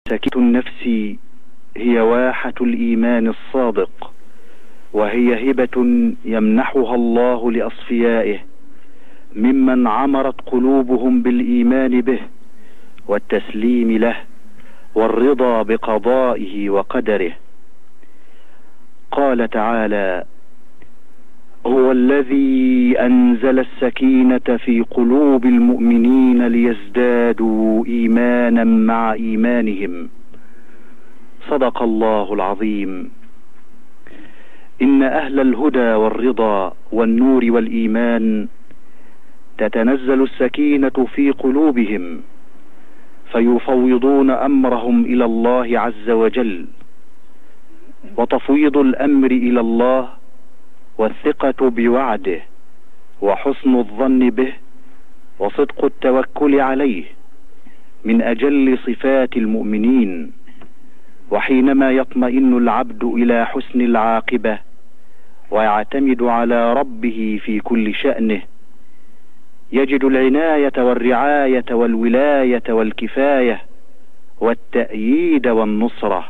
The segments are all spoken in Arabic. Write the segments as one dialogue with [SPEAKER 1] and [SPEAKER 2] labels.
[SPEAKER 1] سكينة النفس هي واحة الإيمان الصادق، وهي هبة يمنحها الله لأصفيائه ممن عمرت قلوبهم بالإيمان به والتسليم له والرضا بقضائه وقدره. قال تعالى: هو الذي أنزل السكينة في قلوب المؤمنين ليزدادوا إيمانا مع إيمانهم. صدق الله العظيم. إن أهل الهدى والرضا والنور والإيمان تتنزل السكينة في قلوبهم، فيفوضون أمرهم إلى الله عز وجل، وتفويض الأمر إلى الله والثقة بوعده وحسن الظن به وصدق التوكل عليه من أجل صفات المؤمنين. وحينما يطمئن العبد إلى حسن العاقبة ويعتمد على ربه في كل شأنه، يجد العناية والرعاية والولاية والكفاية والتأييد والنصرة.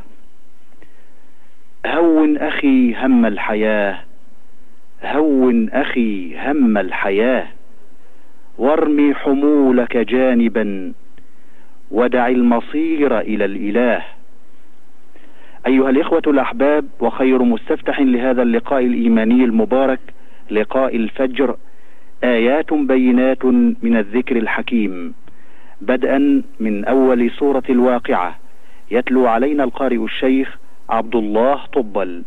[SPEAKER 1] هون أخي هم الحياة، هون أخي هم الحياة، وارمي حمولك جانبا ودع المصير إلى الإله. أيها الإخوة الأحباب، وخير مستفتح لهذا اللقاء الإيماني المبارك لقاء الفجر آيات بينات من الذكر الحكيم، بدءا من أول سورة الواقعة، يتلو علينا القارئ الشيخ عبد الله طبل.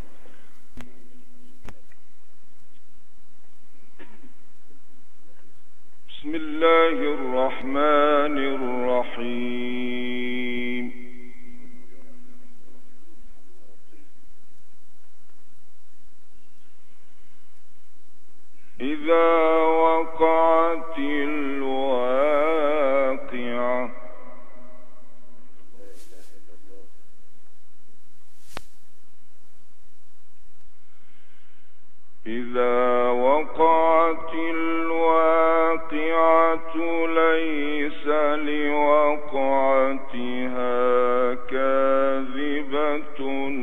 [SPEAKER 2] بسم الله الرحمن الرحيم. إذا وقعت الواقعة إذا وقعت الواقعة ليس لوقعتها كاذبة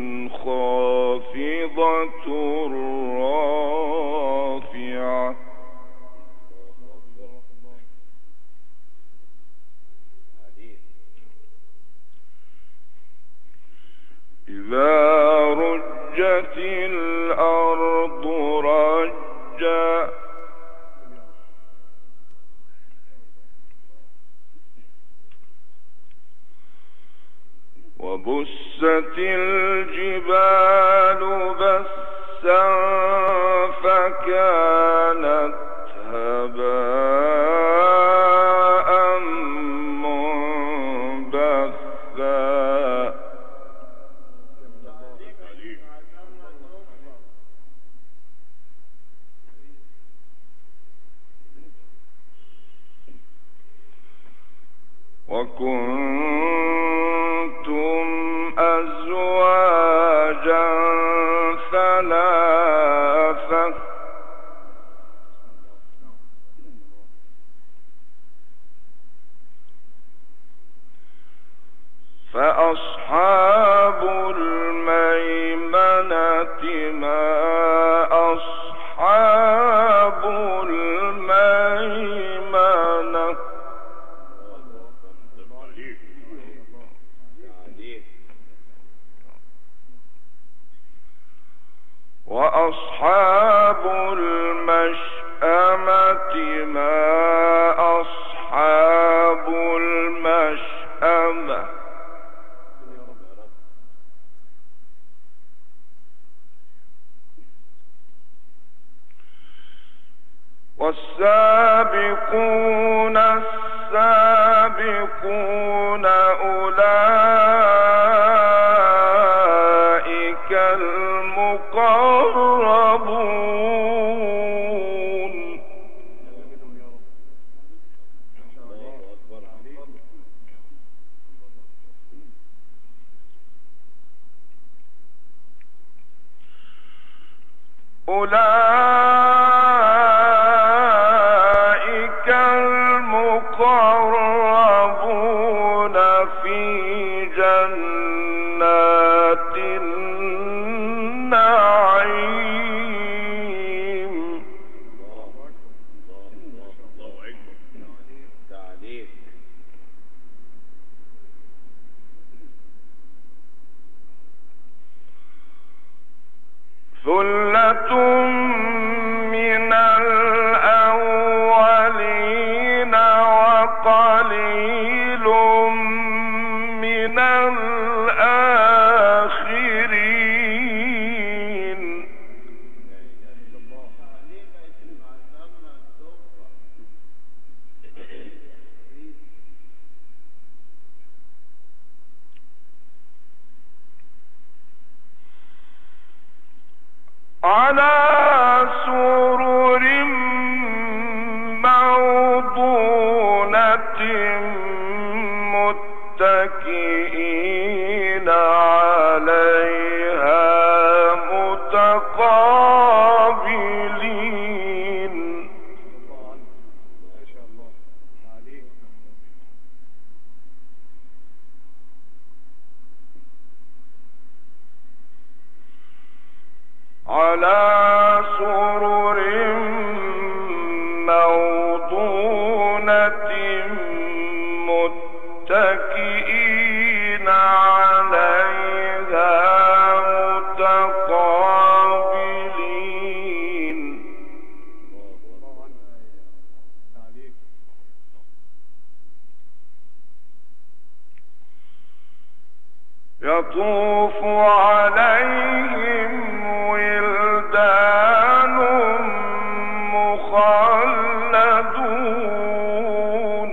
[SPEAKER 2] خافضة رافعة إذا رجت الأرض رجا وبست الجبال بسا فكانت هباء منبثا وكنتم أزواجا ثلاثة فأصحاب الميمنة ما أصحاب الميمنة وأصحاب المشأمة ما أصحاب المشأمة والسابقون السابقون أولئك المقربون أولئك المقربون في جنات جنات النعيم. ثلة من الأولين وقليل من الآخرين. على سرر موضونة متكئين عليها متقابلين. على سرر موضونة متكئين عليها متقابلين. يطوف عليهم ولدان مخلدون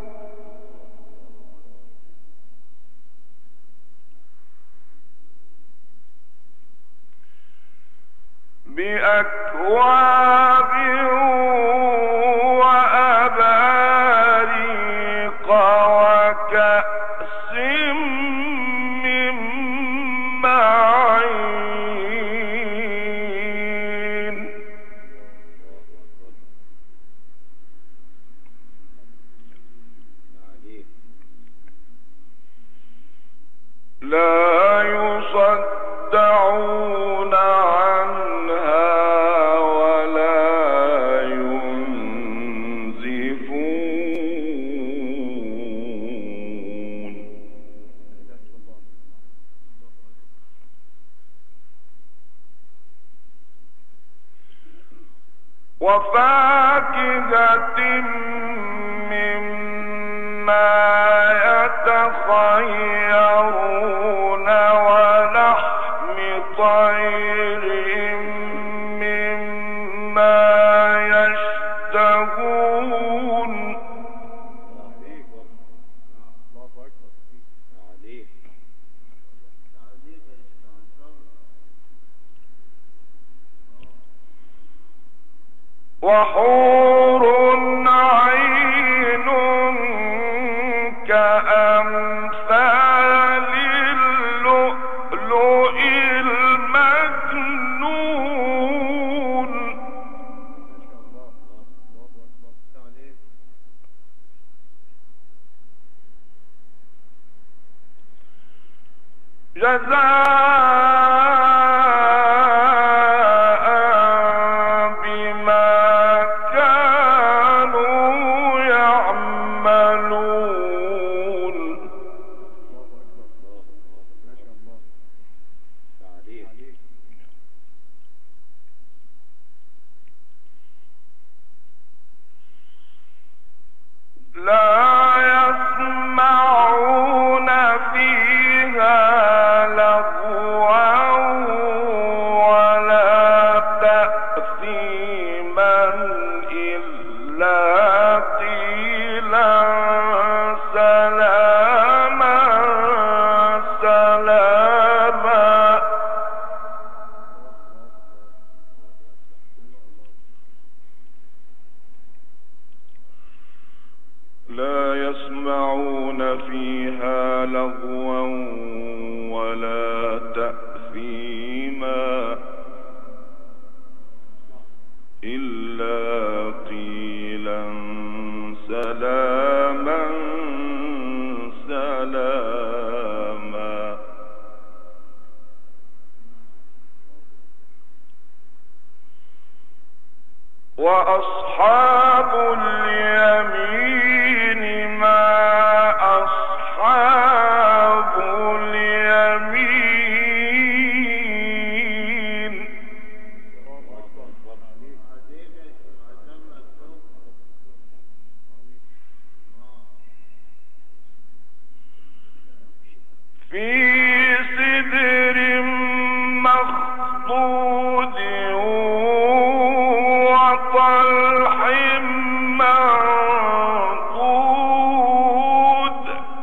[SPEAKER 2] بأكواب وأباريق وكأس من معين. لا يصدعون عنها ولا ينزفون. وفاكهة مما يتخيرون ولحم طير مما يشتهون. وحور عين كأمثال اللؤلؤ المكنون. جزاء بما كانوا يعملون. لا يسمعون فيها لغوا ولا تأثيما إلا قيلا سلاما سلاما. لا يسمعون فيها لغوا ولا تأثيما إلا قيلا سلاما سلاما. وأصحاب اليمين ما أصحاب اليمين في سدر مخضود وطلح منضود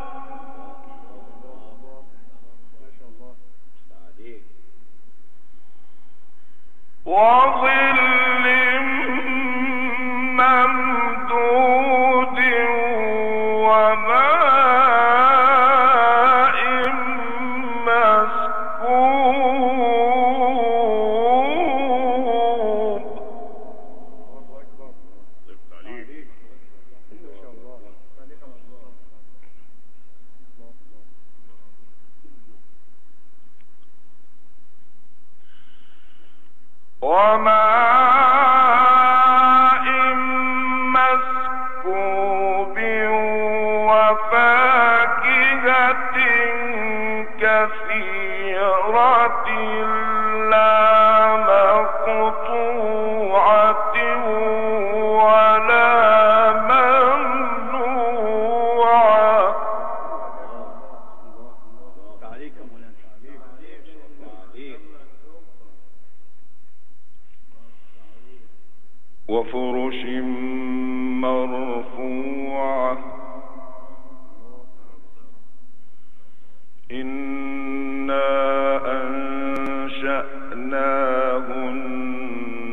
[SPEAKER 2] وظل ممدود وماء مسكوب وماء مسكوب وفاكهة كثيرة لا مقطوعة ولا ممنوعة وفرش مرفوعة إنا أنشأناهن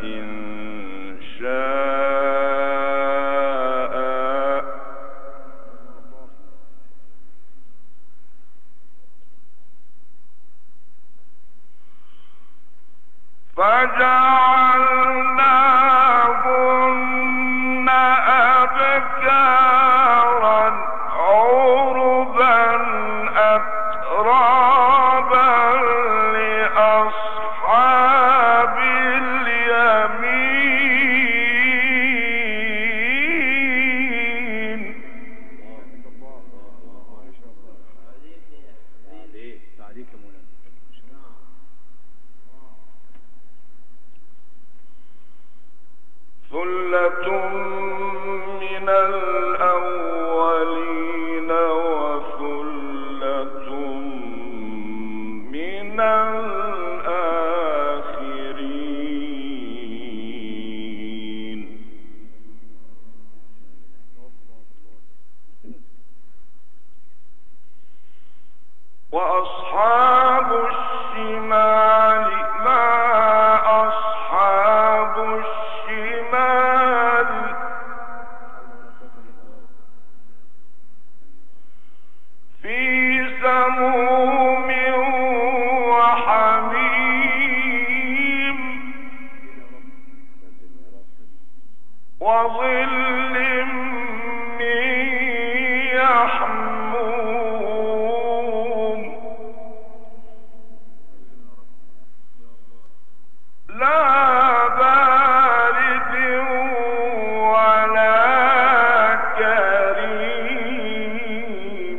[SPEAKER 2] إنشاء فجعلناهن أبكارا عربا أترابا لأصحاب اليمين ثلة من الأولين وثلة من الآخرين وأصحاب الشمال ما أصحاب الشمال في سموم وحميم وظل من يحموم لا بارد ولا كريم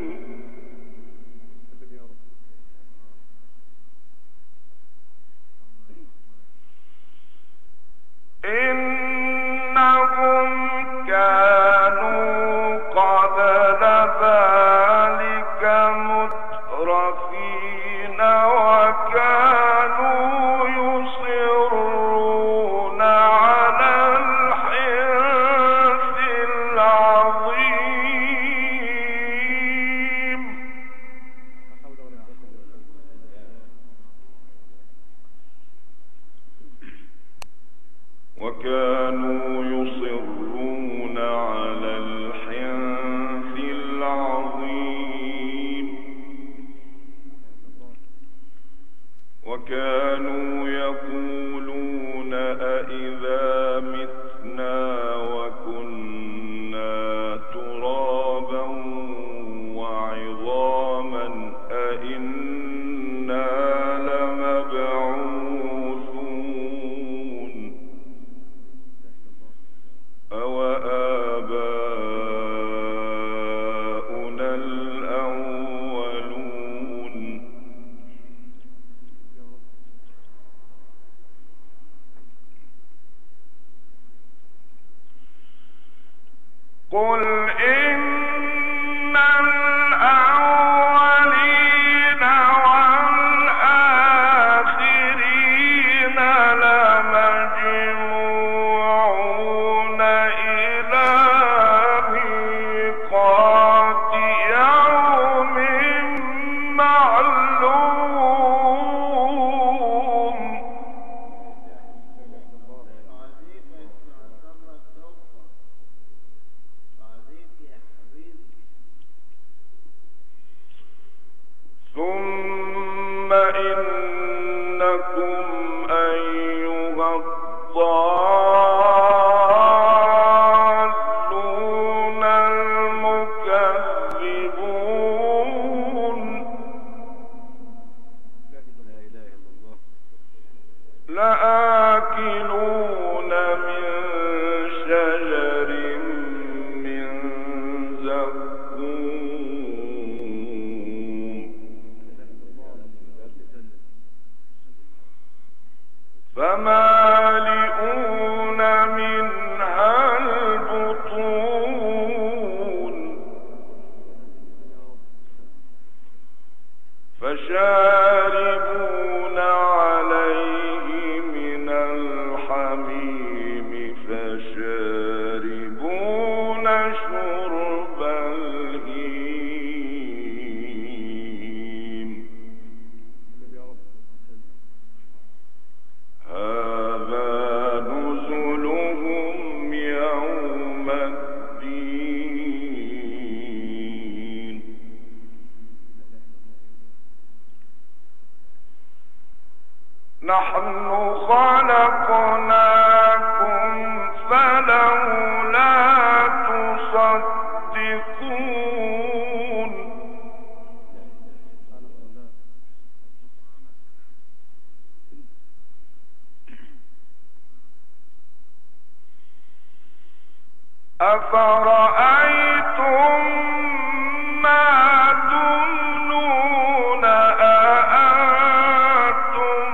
[SPEAKER 2] إنهم كانوا قبل ذلك مترفين وكانوا يصرون على الحنث العظيم وكانوا يصرون على الحنث العظيم وكانوا يقولون أإذا متنا وكنا ترابا وعظاما أإنا لمبعوثون قل إن الأولين والآخرين لمجموعون إلى ميقات يوم معلوم ثم إنكم أيها الضالون المكذبون لآكلون من شجر من زقوم فمالئون منها البطون فشاربون عليه من الحميم فشاربون شرب الهيم هذا نزلهم يوم الدين نحن خلقناكم فلولا تصدقون أفرأيتم ما تمنون أأنتم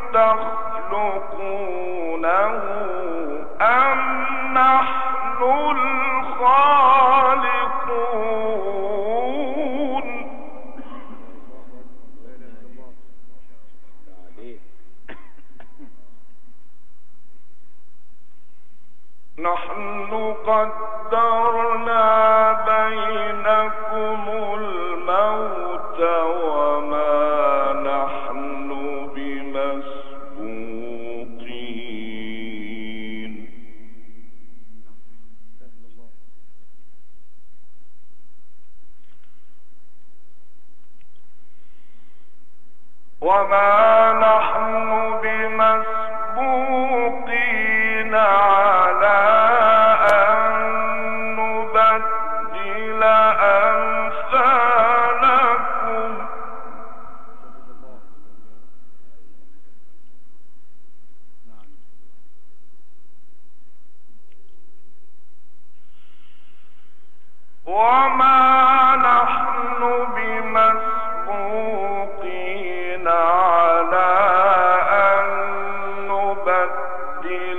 [SPEAKER 2] تخلقونه أم نحن الخالقون نحن قدرنا بينكم الموت وما نحن بمسبوقين وما نحن بمسبوقين على أن نبدل أمثالكم وما نحن بمسبوقين على أن نبدل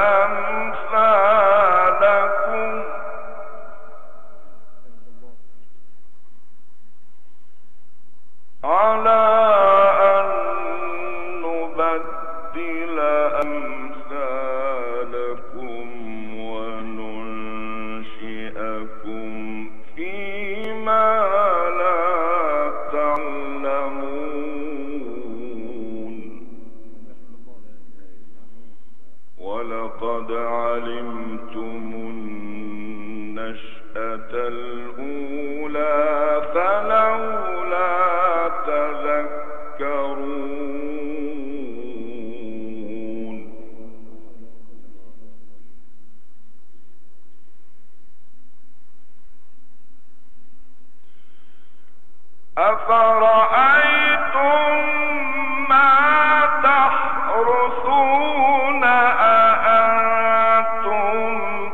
[SPEAKER 2] أمثالكم على أن نبدل أمثالكم وننشئكم فيما لا تعلمون ولقد علمتم النشأة الأولى فلولا تذكرون أفرأيتم ما تحرثون أأنتم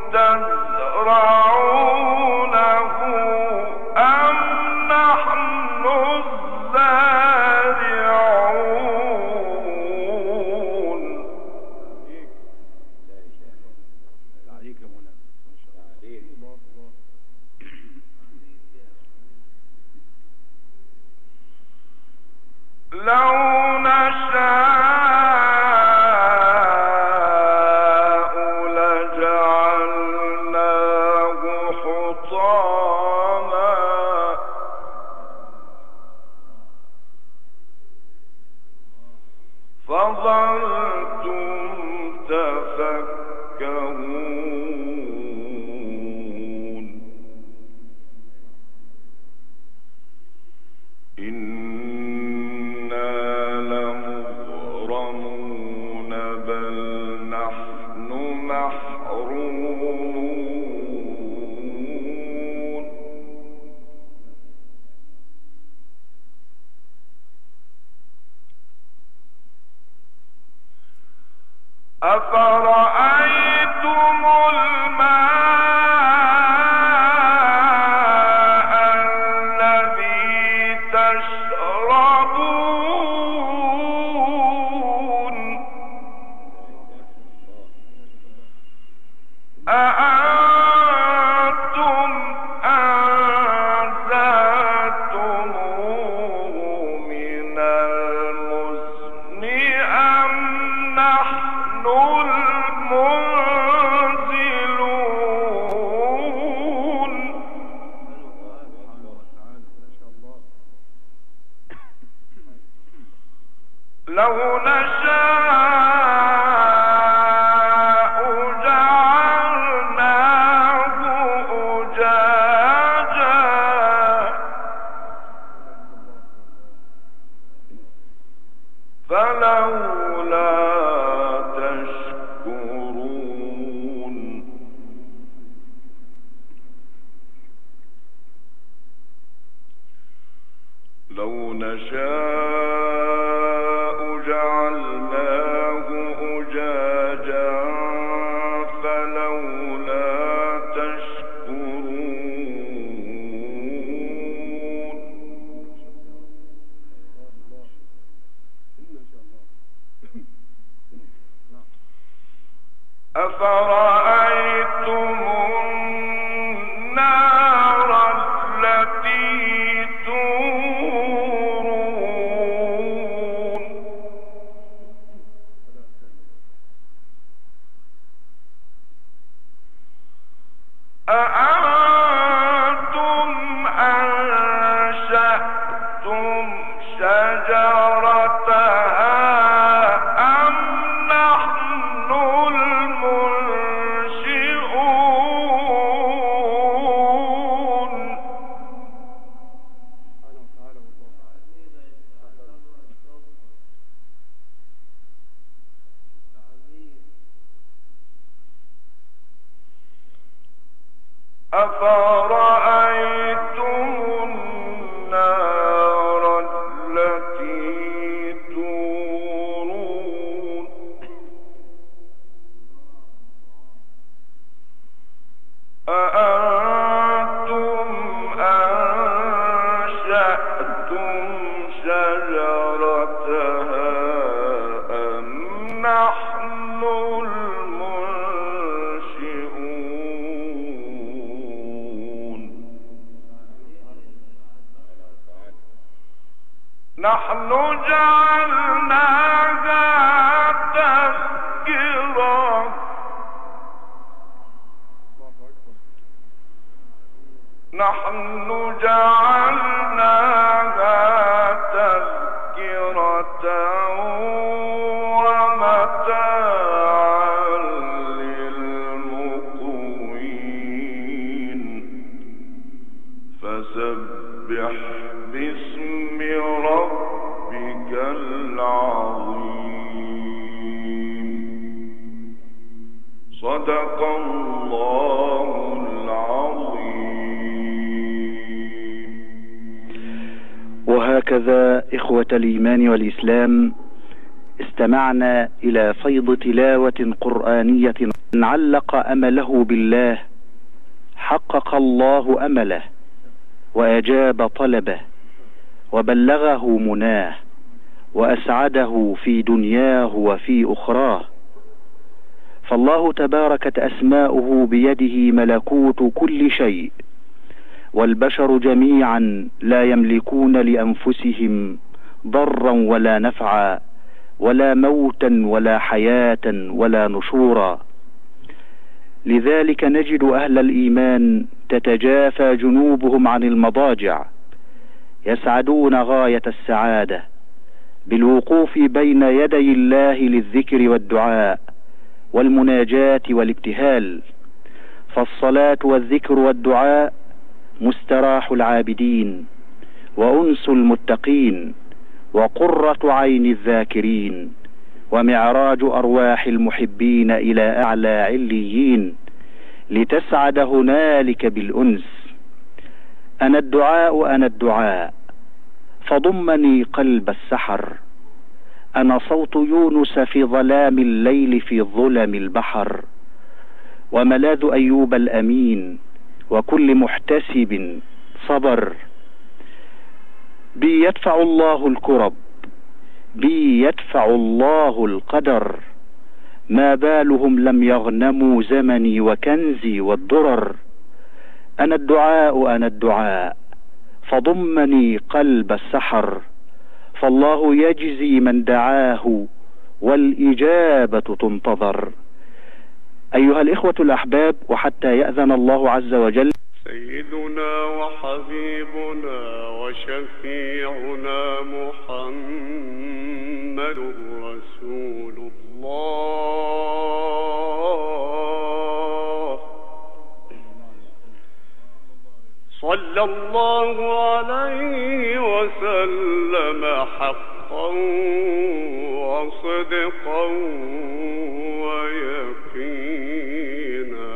[SPEAKER 2] تزرعونه أم نحن الزارعون لو نشاء لجعلناه حطاما فظلتم تفكهون إنا لمغرمون بل نحن محرومون أفرأيتم الماء الذي تشربون أأنتم أنزلتموه من المزن أم نحن المنزلون لو نشاء جعلناه أجاجا فلولا تشكرون لو نشاء جعلناه أجاجا فلولا تشكرون أفرأيتم النار التي تورون أأنتم أنشأتم شجرتها أم نحن المنشئون أفرأيتم النار التي تورون أأنتم أنشأتم شجرتها أم نحن المنشئون نحن جعلناها تذكرة نحن جعلناها تذكرة ومتاعا للمقوين فسبح باسم ربك العظيم صدق الله العظيم.
[SPEAKER 1] وهكذا إخوة الإيمان والإسلام استمعنا إلى فيض تلاوة قرآنية. من علق أمله بالله حقق الله أمله وأجاب طلبه وبلغه مناه وأسعده في دنياه وفي أخراه. فالله تباركت أسماؤه بيده ملكوت كل شيء، والبشر جميعا لا يملكون لأنفسهم ضرا ولا نفعا، ولا موتا ولا حياة ولا نشورا. لذلك نجد أهل الإيمان تتجافى جنوبهم عن المضاجع، يسعدون غاية السعادة بالوقوف بين يدي الله للذكر والدعاء والمناجاة والابتهال. فالصلاة والذكر والدعاء مستراح العابدين، وأنس المتقين، وقرة عين الذاكرين، ومعراج أرواح المحبين إلى أعلى عليين، لتسعد هنالك بالأنس. أنا الدعاء أنا الدعاء، فضمني قلب السحر. أنا صوت يونس في ظلام الليل في ظلم البحر، وملاذ أيوب الأمين وكل محتسب صبر. بي يدفع الله الكرب، بي يدفع الله القدر، ما بالهم لم يغنموا زمني وكنزي والدرر. أنا الدعاء أنا الدعاء، فضمني قلب السحر، فالله يجزي من دعاه والإجابة تنتظر. أيها الإخوة الأحباب، وحتى يأذن الله عز وجل،
[SPEAKER 2] سيدنا وحبيبنا وشفيعنا محمد رسول الله، صلى الله عليه وسلم حقا وصدقا ويقينا.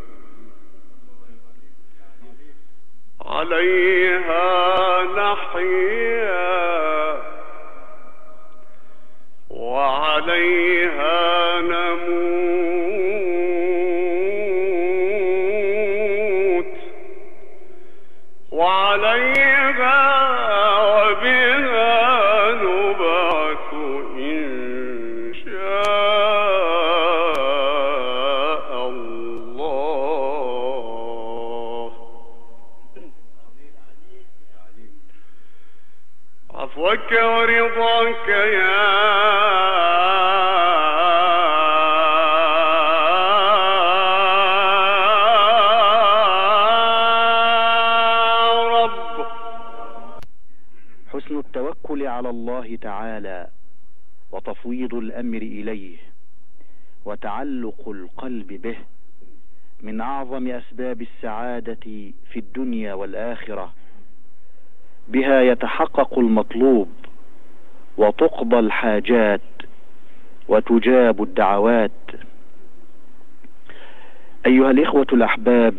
[SPEAKER 2] عليها نحيا وعليها نموت، وعليها وبها نبعث إن شاء الله. عفوك ورضاك يا رب.
[SPEAKER 1] حسن التوكل على الله تعالى وتفويض الأمر إليه وتعلق القلب به من أعظم أسباب السعادة في الدنيا والآخرة. بها يتحقق المطلوب وتقضى الحاجات وتجاب الدعوات. أيها الإخوة الأحباب،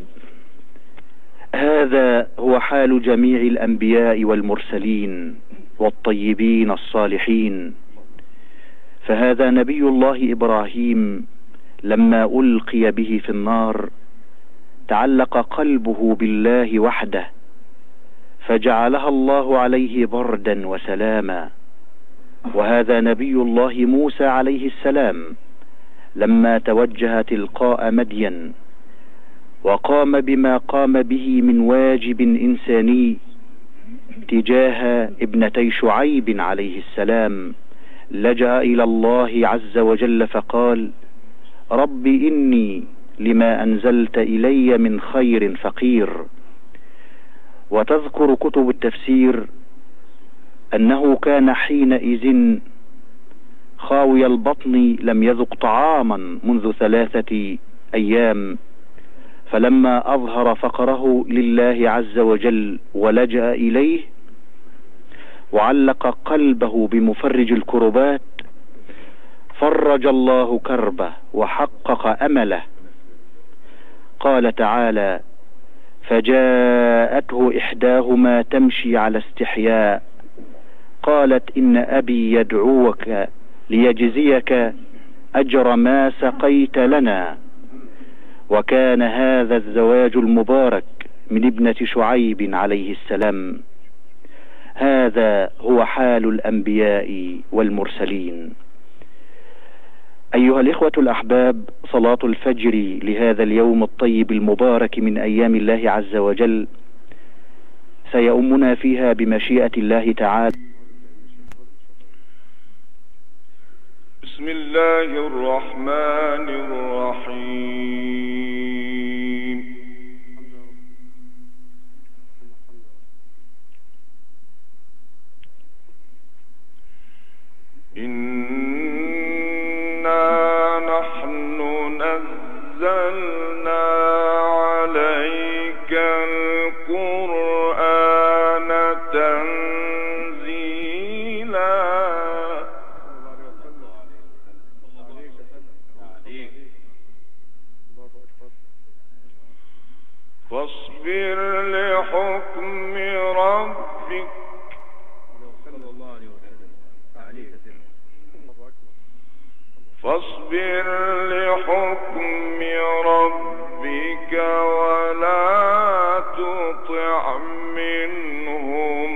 [SPEAKER 1] هذا هو حال جميع الأنبياء والمرسلين والطيبين الصالحين. فهذا نبي الله إبراهيم لما ألقي به في النار تعلق قلبه بالله وحده، فجعلها الله عليه بردا وسلاما. وهذا نبي الله موسى عليه السلام لما توجه تلقاء مدين وقام بما قام به من واجب إنساني تجاه ابنتي شعيب عليه السلام، لجأ إلى الله عز وجل فقال: رب إني لما أنزلت إلي من خير فقير. وتذكر كتب التفسير أنه كان حينئذ خاوي البطن، لم يذق طعاما منذ 3 أيام، فلما أظهر فقره لله عز وجل ولجأ إليه وعلق قلبه بمفرج الكربات، فرج الله كربه وحقق أمله. قال تعالى: فجاءته إحداهما تمشي على استحياء قالت إن أبي يدعوك ليجزيك أجر ما سقيت لنا. وكان هذا الزواج المبارك من ابنة شعيب عليه السلام. هذا هو حال الأنبياء والمرسلين. أيها الإخوة الأحباب، صلاة الفجر لهذا اليوم الطيب المبارك من أيام الله عز وجل سيؤمنا فيها بمشيئة الله تعالى
[SPEAKER 3] الله الرحمن الرحيم. إنا نحن نزلنا عليك القرآن تنزيلا. فاصبر لحكم ربك فاصبر لحكم ربك ولا تطع منهم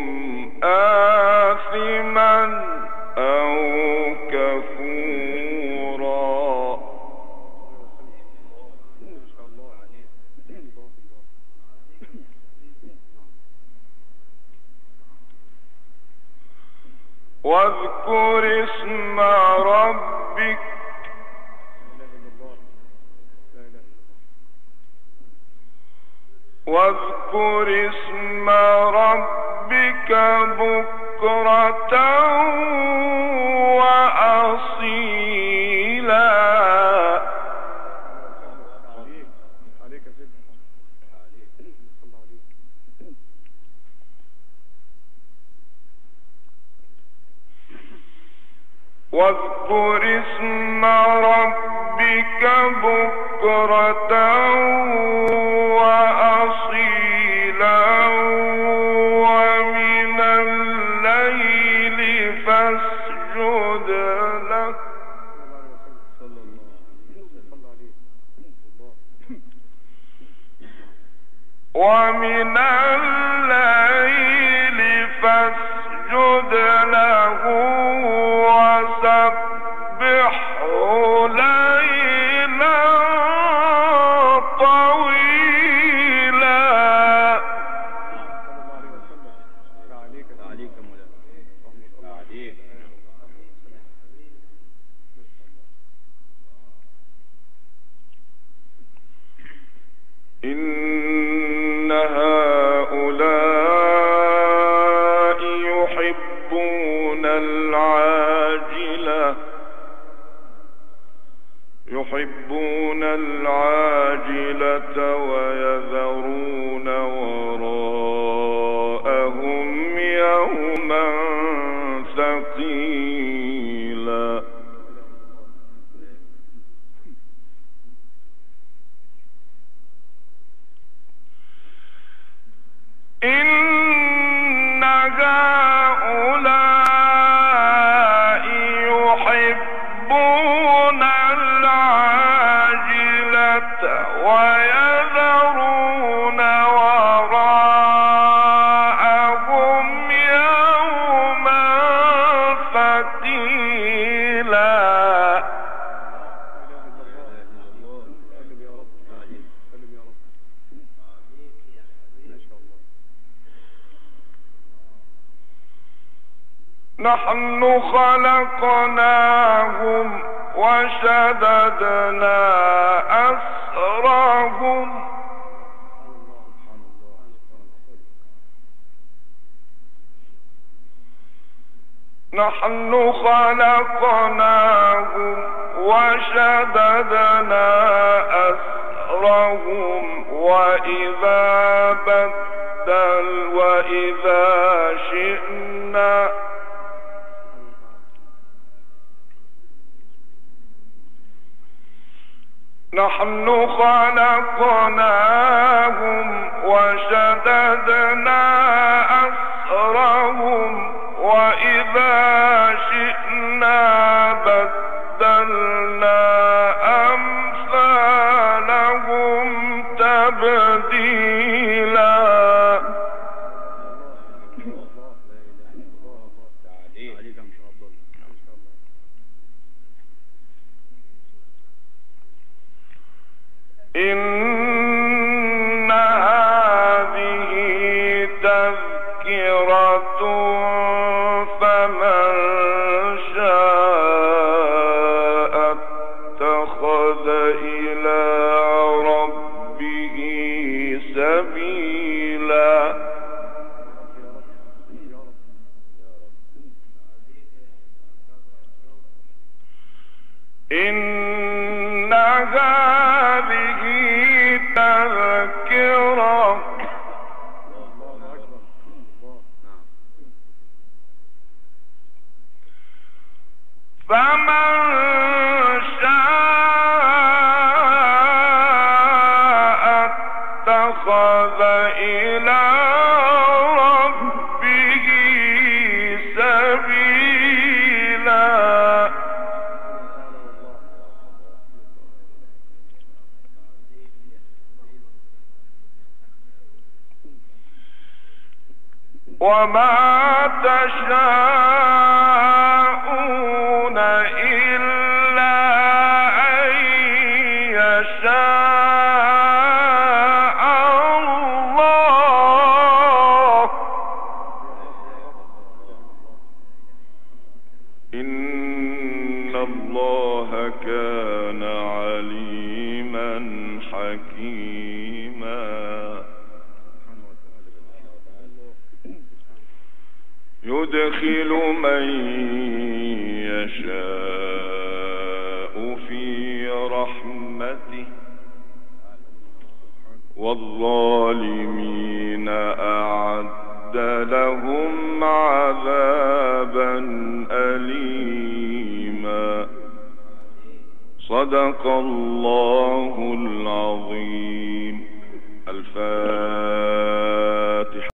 [SPEAKER 3] آثما أو كفورا. واذكر اسم ربك بكرة وأصيلا. واذكر اسم ربك بكرة وأصيلا ومن الليل فاسجد له وسبحه ليلا طويلا. إن هؤلاء يحبون العاجلة ويذرون وراءهم يوما ثقيلا. إن هؤلاء يحبون العاجلة ويذرون وراءهم يوما ثقيلا. نحن خلقناهم وشددنا أسرهم وإذا شئنا بدلنا أمثالهم تبديلا. إن هذه تذكرة فمن شاء إن هذه تذكرة فمن شاء اتخذ إلى ربه سبيلا وما تشاءون إلا أن يشاء الله إن الله كان عليما حكيما يدخل من يشاء في رحمته والظالمين أعد لهم عذابا أليما صدق الله العظيم. الفاتحة.